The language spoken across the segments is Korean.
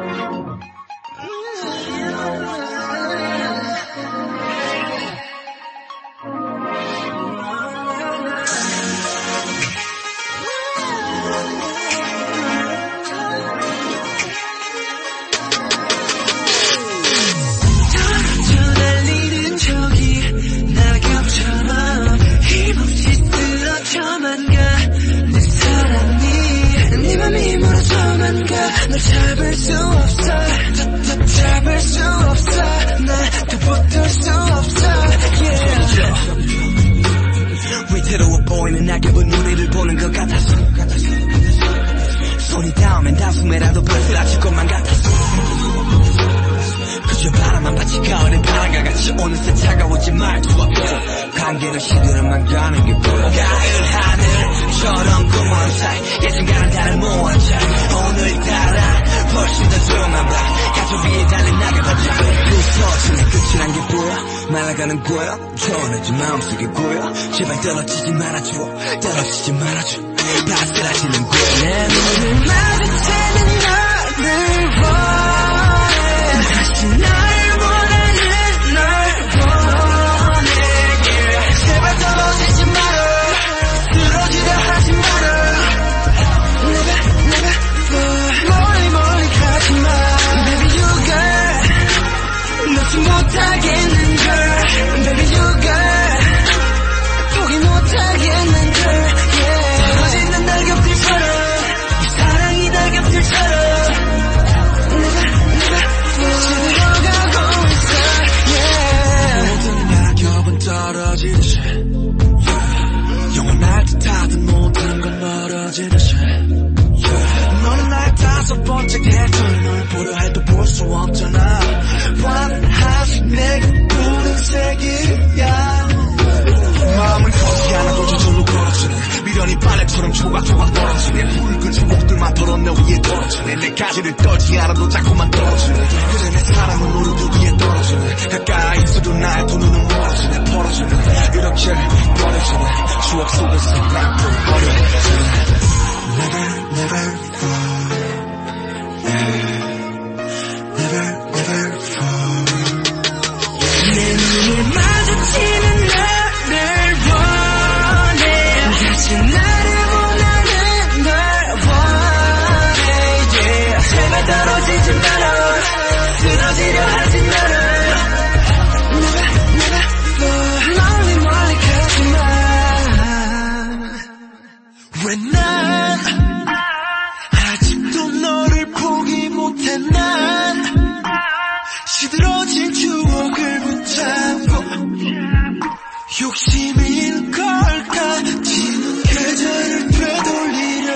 널 잡을 수 없어 잡을 수 없어 나도 붙을 수 없어 yeah. 위태로워 보이는 낙엽은 우리를 보는 것 같았어 손이 닿으면 다숨에라도 벌써 것만 같았어 그저 바라만 받치 가을의 바람과 같이 어느새 차가워진 말투가 보여 관계를 시들어만 가는 게 보여 가을 하늘처럼 고마운 사이 예순간은 다른 모아져 오늘따라 훨씬 더 조용한 밤 가족 위에 달린 낙엽하자 부서지는 끝이란 게 보여 말아가는 거야 전해진 마음속에 고여 제발 떨어지지 말아줘 떨어지지 말아줘 바스라지는 거야 내 눈을 마주치는 너를 원해 다시 날 원하는 널 원해 yeah. 제발 떨어지지 마라 쓰러지려 하지 마라 멀리 가지마 Baby you got 놓지 못하겠는 girl Baby you got 포기 못하겠는 girl yeah. 떨어지는 낙엽들처럼 이 사랑이 낙엽들처럼 내가 지나가고 있어 yeah. 모든 낙엽은 떨어지듯이 yeah. 영원할 듯하던 모든 건 멀어지듯이 너는 나의 다섯 번째 계절 널 보려 해도 볼 수 없잖아 원하지 내게 푸른색이야 마음은 커지 않아도 저절로 걸어지네 미련이 빨래처럼 조각조각 떨어지네 붉은 주먹들만 털어 내 위에 떨어지네 내 가지를 떨지 않아도 자꾸만 떨어지네 그래 내 사랑은 오르도 위에 떨어지네 가까이 있어도 나의 두 눈은 멀어지네 벌어지네 이렇게 버려지네 추억 속에서 난 또 버려지네 Never fall Never fall 내 눈을 마주치는 너를 원해 다시 나를 원하는 널 원해 yeah. 제발 떨어지지 마라 쓰러지려 하지 마라 Never fall 멀리 가지마 왜 난 아직도 너를 포기 못해 난 시들어진 추억을 붙잡고 욕심인 걸까 지는 계절을 되돌리려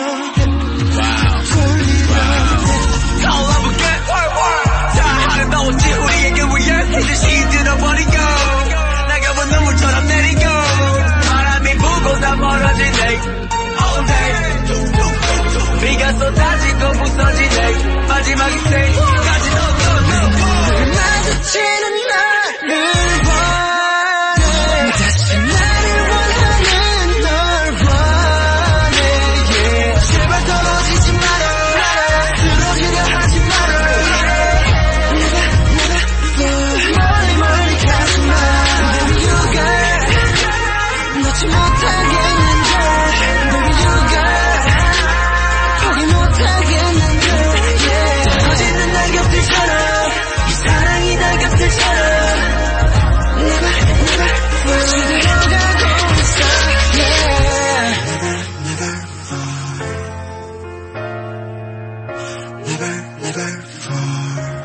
떠올라보게 다 하는 너지 우리에게 위해 이듯이 들어버리고 낙엽은 눈물처럼 내리고 바람이 불고 다 멀어지네 All day 비가 쏟아지고 부서지네 마지막 인생까지 너를 마주치는 나를 원해 다시 나를 원하는 널 원해 yeah. 제발 떨어지지 마라 쓰러지려 하지 마라 멀리 가지마 Baby you got 놓지 못하겠는 걸 Baby you got 포기 못하겠는 걸 yeah. 떨어지는 낙엽들처럼 이 사랑이 낙엽들처럼 내가 지나가고 있어 yeah. Never fall